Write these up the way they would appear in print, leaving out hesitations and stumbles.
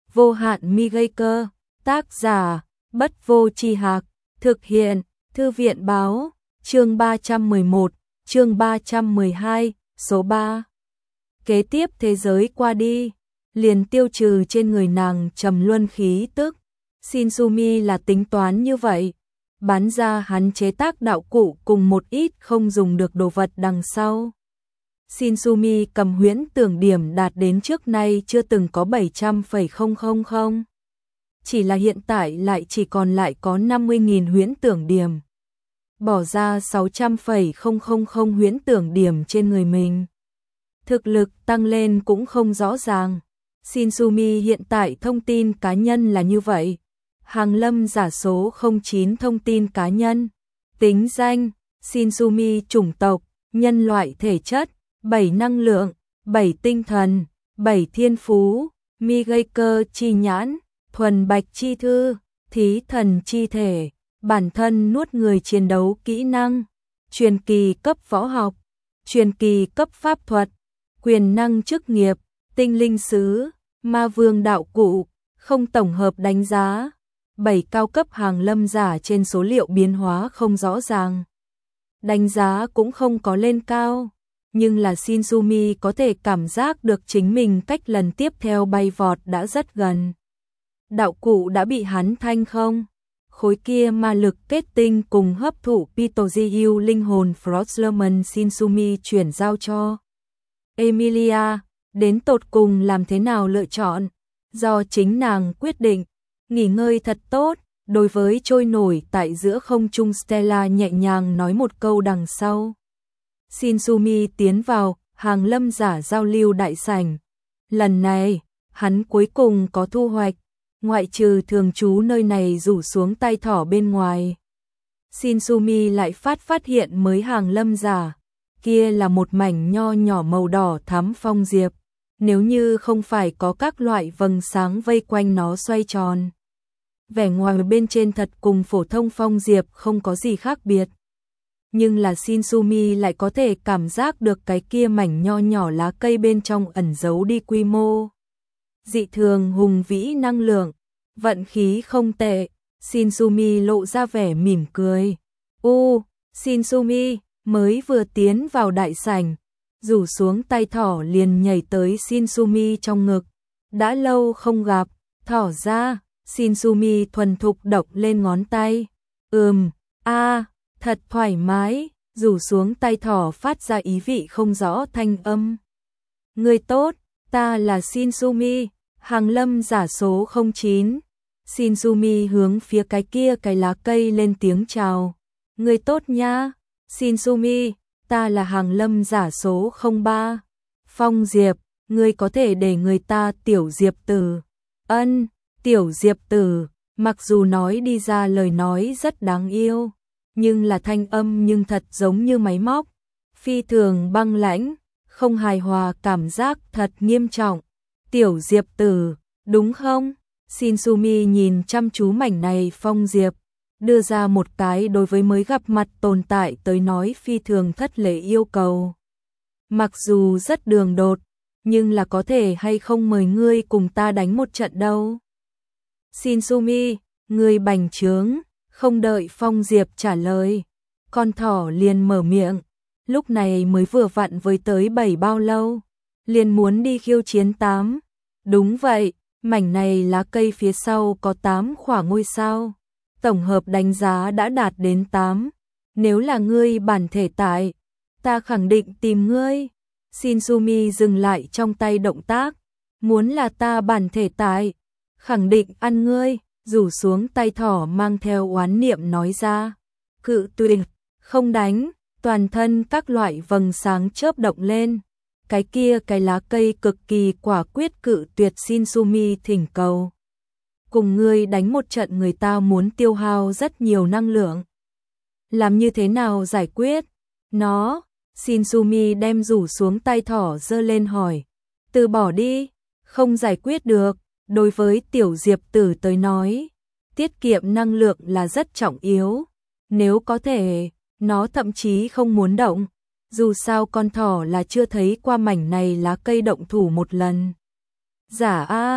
vô hạn mi gây cơ, tác giả, Bất Vô Tri Hạc, thực hiện, Thư viện Báo, chương 311, chương 312, số 3. Kế tiếp thế giới qua đi, liền tiêu trừ trên người nàng trầm luân khí tức. Shinsumi là tính toán như vậy, bán ra hắn chế tác đạo cụ cùng một ít không dùng được đồ vật đằng sau. Shinsumi cầm huyễn tưởng điểm đạt đến trước nay chưa từng có 700,000. Chỉ là hiện tại lại chỉ còn lại có 50.000 huyễn tưởng điểm. Bỏ ra 600,000 huyễn tưởng điểm trên người mình. Thực lực tăng lên cũng không rõ ràng. Shinsumi hiện tại thông tin cá nhân là như vậy. Hàng Lâm giả số 09 thông tin cá nhân. Tính danh, Shinsumi chủng tộc, nhân loại thể chất, 7 năng lượng, 7 tinh thần, 7 thiên phú, mi gây cơ chi nhãn, thuần bạch chi thư, thí thần chi thể, bản thân nuốt người chiến đấu kỹ năng, truyền kỳ cấp võ học, truyền kỳ cấp pháp thuật, quyền năng chức nghiệp, tinh linh sứ, ma vương đạo cụ, không tổng hợp đánh giá. 7 cao cấp hàng lâm giả trên số liệu biến hóa không rõ ràng. Đánh giá cũng không có lên cao, nhưng là Shinsumi có thể cảm giác được chính mình cách lần tiếp theo bay vọt đã rất gần. Đạo cụ đã bị hắn thanh không? Khối kia ma lực kết tinh cùng hấp thụ Pitojiu linh hồn Frostlerman Shinsumi chuyển giao cho Emilia, đến tột cùng làm thế nào lựa chọn? Do chính nàng quyết định. Nghỉ ngơi thật tốt, đối với trôi nổi tại giữa không trung Stella nhẹ nhàng nói một câu đằng sau. Shinsumi tiến vào hàng lâm giả giao lưu đại sảnh. Lần này, hắn cuối cùng có thu hoạch, ngoại trừ thường trú nơi này rủ xuống tay thỏ bên ngoài. Shinsumi lại phát hiện mới hàng lâm giả, kia là một mảnh nho nhỏ màu đỏ thắm phong diệp, nếu như không phải có các loại vầng sáng vây quanh nó xoay tròn. Vẻ ngoài bên trên thật cùng phổ thông phong diệp không có gì khác biệt. Nhưng là Shinsumi lại có thể cảm giác được cái kia mảnh nho nhỏ lá cây bên trong ẩn giấu đi quy mô. Dị thường hùng vĩ năng lượng, vận khí không tệ, Shinsumi lộ ra vẻ mỉm cười. Shinsumi mới vừa tiến vào đại sảnh, rủ xuống tay thỏ liền nhảy tới Shinsumi trong ngực. Đã lâu không gặp, thỏ ra. Shinsumi thuần thục độc lên ngón tay. Thật thoải mái, rủ xuống tay thỏ phát ra ý vị không rõ thanh âm. Người tốt, ta là Shinsumi, hàng lâm giả số 09. Shinsumi hướng phía cái kia cái lá cây lên tiếng chào. Người tốt nha, Shinsumi, ta là hàng lâm giả số 03. Phong Diệp, ngươi có thể để người ta tiểu Diệp tử. Tiểu Diệp tử, mặc dù nói đi ra lời nói rất đáng yêu, nhưng là thanh âm nhưng thật giống như máy móc, phi thường băng lãnh, không hài hòa cảm giác thật nghiêm trọng. Tiểu Diệp tử, đúng không? Shinsumi nhìn chăm chú mảnh này phong diệp, đưa ra một cái đối với mới gặp mặt tồn tại tới nói phi thường thất lễ yêu cầu. Mặc dù rất đường đột, nhưng là có thể hay không mời ngươi cùng ta đánh một trận đâu? Shinsumi, ngươi bành trướng, không đợi Phong Diệp trả lời, con thỏ liền mở miệng, lúc này mới vừa vặn với tới 7 bao lâu, liền muốn đi khiêu chiến 8. Đúng vậy, mảnh này lá cây phía sau có 8 khỏa ngôi sao, tổng hợp đánh giá đã đạt đến 8. Nếu là ngươi bản thể tại, ta khẳng định tìm ngươi. Shinsumi dừng lại trong tay động tác, muốn là ta bản thể tại, khẳng định ăn ngươi, rủ xuống tay thỏ mang theo oán niệm nói ra. Cự tuyệt, không đánh, toàn thân các loại vầng sáng chớp động lên. Cái kia cái lá cây cực kỳ quả quyết cự tuyệt Shinsumi thỉnh cầu. Cùng ngươi đánh một trận người ta muốn tiêu hao rất nhiều năng lượng. Làm như thế nào giải quyết? Nó, Shinsumi đem rủ xuống tay thỏ giơ lên hỏi. Từ bỏ đi, không giải quyết được. Đối với tiểu Diệp tử tới nói, tiết kiệm năng lượng là rất trọng yếu. Nếu có thể, nó thậm chí không muốn động. Dù sao con thỏ là chưa thấy qua mảnh này lá cây động thủ một lần. Giả a,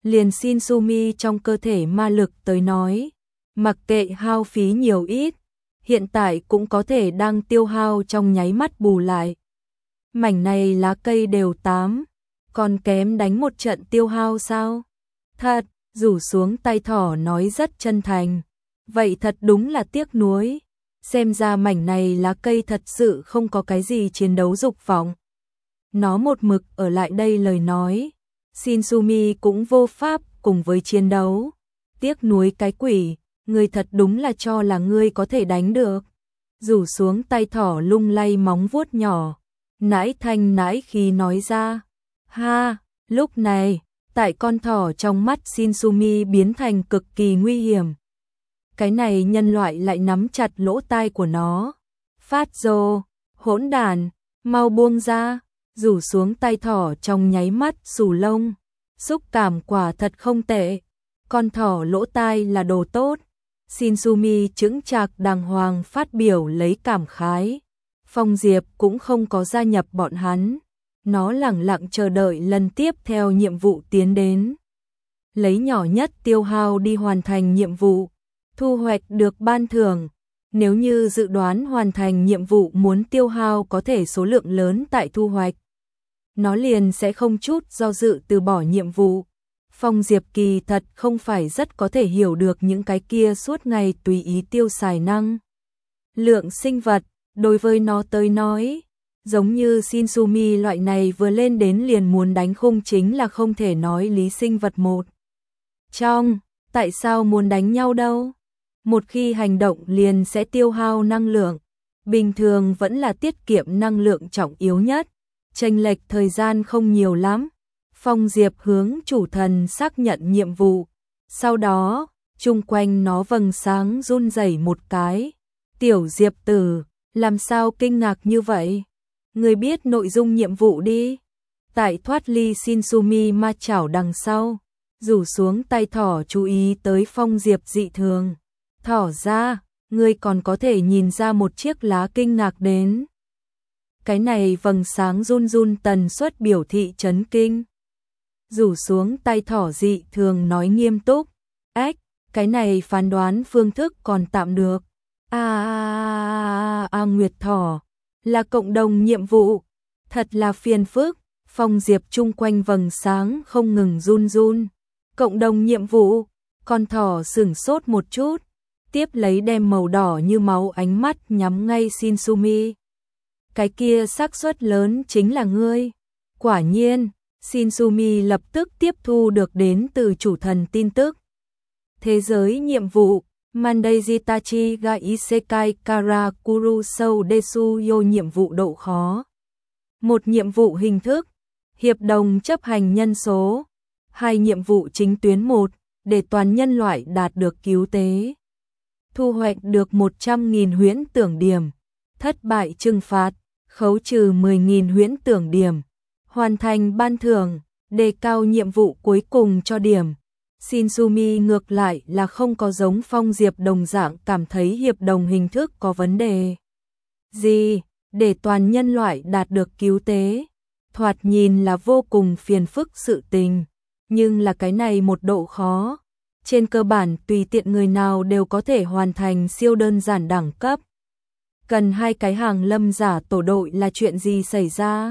liền Shinsumi trong cơ thể ma lực tới nói, mặc kệ hao phí nhiều ít, hiện tại cũng có thể đang tiêu hao trong nháy mắt bù lại. Mảnh này lá cây đều 8, còn kém đánh một trận tiêu hao sao? Thật, rủ xuống tay thỏ nói rất chân thành. Vậy thật đúng là tiếc nuối. Xem ra mảnh này lá cây thật sự không có cái gì chiến đấu dục vọng. Nó một mực ở lại đây lời nói. Shinsumi cũng vô pháp cùng với chiến đấu. Tiếc nuối cái quỷ, ngươi thật đúng là cho là ngươi có thể đánh được. Rủ xuống tay thỏ lung lay móng vuốt nhỏ. Nãi thanh nãi khí nói ra. Ha, lúc này, tại con thỏ trong mắt Shinsumi biến thành cực kỳ nguy hiểm. Cái này nhân loại lại nắm chặt lỗ tai của nó. Phát rồ, hỗn đản, mau buông ra, rủ xuống tay thỏ trong nháy mắt xù lông. Xúc cảm quả thật không tệ. Con thỏ lỗ tai là đồ tốt. Shinsumi chững chạc đàng hoàng phát biểu lấy cảm khái. Phong Diệp cũng không có gia nhập bọn hắn. Nó lẳng lặng chờ đợi lần tiếp theo nhiệm vụ tiến đến. Lấy nhỏ nhất tiêu hao đi hoàn thành nhiệm vụ. Thu hoạch được ban thưởng. Nếu như dự đoán hoàn thành nhiệm vụ muốn tiêu hao có thể số lượng lớn tại thu hoạch, nó liền sẽ không chút do dự từ bỏ nhiệm vụ. Phong Diệp kỳ thật không phải rất có thể hiểu được những cái kia suốt ngày tùy ý tiêu xài năng lượng sinh vật. Đối với nó tới nói, giống như Shinsumi loại này vừa lên đến liền muốn đánh khung chính là không thể nói lý sinh vật một. Tại sao muốn đánh nhau đâu? Một khi hành động liền sẽ tiêu hao năng lượng. Bình thường vẫn là tiết kiệm năng lượng trọng yếu nhất. Chênh lệch thời gian không nhiều lắm. Phong Diệp hướng chủ thần xác nhận nhiệm vụ. Sau đó, chung quanh nó vầng sáng run rẩy một cái. Tiểu Diệp tử, làm sao kinh ngạc như vậy? Người biết nội dung nhiệm vụ đi. Tại thoát ly Shinsumi ma chảo đằng sau, rủ xuống tay thỏ chú ý tới Phong Diệp dị thường. Thỏ ra, ngươi còn có thể nhìn ra một chiếc lá kinh ngạc đến. Cái này vầng sáng run run tần suất biểu thị chấn kinh. Rủ xuống tay thỏ dị thường nói nghiêm túc. Cái này phán đoán phương thức còn tạm được. Nguyệt thỏ, là cộng đồng nhiệm vụ. Thật là phiền phức. Phong Diệp chung quanh vầng sáng không ngừng run run. Cộng đồng nhiệm vụ, con thỏ sửng sốt một chút. Tiếp lấy đem màu đỏ như máu ánh mắt nhắm ngay Shinsumi. Cái kia xác suất lớn chính là ngươi. Quả nhiên, Shinsumi lập tức tiếp thu được đến từ chủ thần tin tức. Thế giới nhiệm vụ, Mandeijitachi ga Isekai Karakuru Sou Desuyo nhiệm vụ độ khó. Một nhiệm vụ hình thức, hiệp đồng chấp hành nhân số. 2 nhiệm vụ chính tuyến 1, để toàn nhân loại đạt được cứu tế. Thu hoạch được 100.000 huyễn tưởng điểm. Thất bại trừng phạt, khấu trừ 10.000 huyễn tưởng điểm. Hoàn thành ban thưởng, đề cao nhiệm vụ cuối cùng cho điểm. Shinsumi ngược lại là không có giống Phong Diệp đồng dạng cảm thấy hiệp đồng hình thức có vấn đề gì, để toàn nhân loại đạt được cứu tế. Thoạt nhìn là vô cùng phiền phức sự tình, nhưng là cái này một độ khó. Trên cơ bản tùy tiện người nào đều có thể hoàn thành siêu đơn giản đẳng cấp. Cần 2 cái hàng lâm giả tổ đội là chuyện gì xảy ra?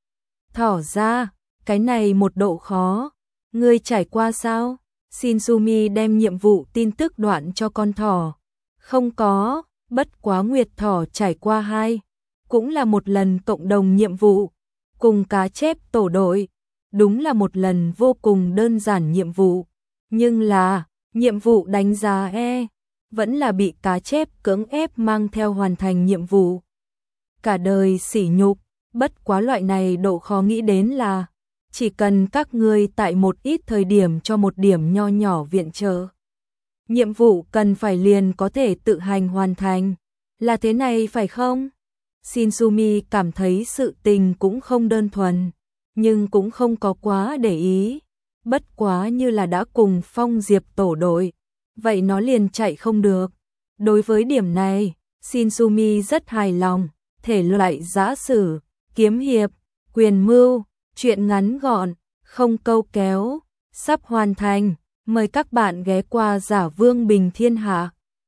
Thỏ ra, cái này một độ khó. Ngươi trải qua sao? Shinsumi đem nhiệm vụ tin tức đoạn cho con thỏ. Không có, bất quá Nguyệt thỏ trải qua 2. Cũng là một lần cộng đồng nhiệm vụ. Cùng cá chép tổ đội. Đúng là một lần vô cùng đơn giản nhiệm vụ. Nhưng là, nhiệm vụ đánh giá vẫn là bị cá chép cưỡng ép mang theo hoàn thành nhiệm vụ. Cả đời sỉ nhục, bất quá loại này độ khó nghĩ đến là chỉ cần các ngươi tại một ít thời điểm cho một điểm nho nhỏ viện trợ. Nhiệm vụ cần phải liền có thể tự hành hoàn thành. Là thế này phải không? Shinsumi cảm thấy sự tình cũng không đơn thuần, nhưng cũng không có quá để ý. Bất quá như là đã cùng Phong Diệp tổ đội, vậy nó liền chạy không được. Đối với điểm này, Shinsumi rất hài lòng. Thể loại giã sử, kiếm hiệp, quyền mưu, chuyện ngắn gọn, không câu kéo. sắp hoàn thành. Mời các bạn ghé qua Giả Vương Bình Thiên Hạ.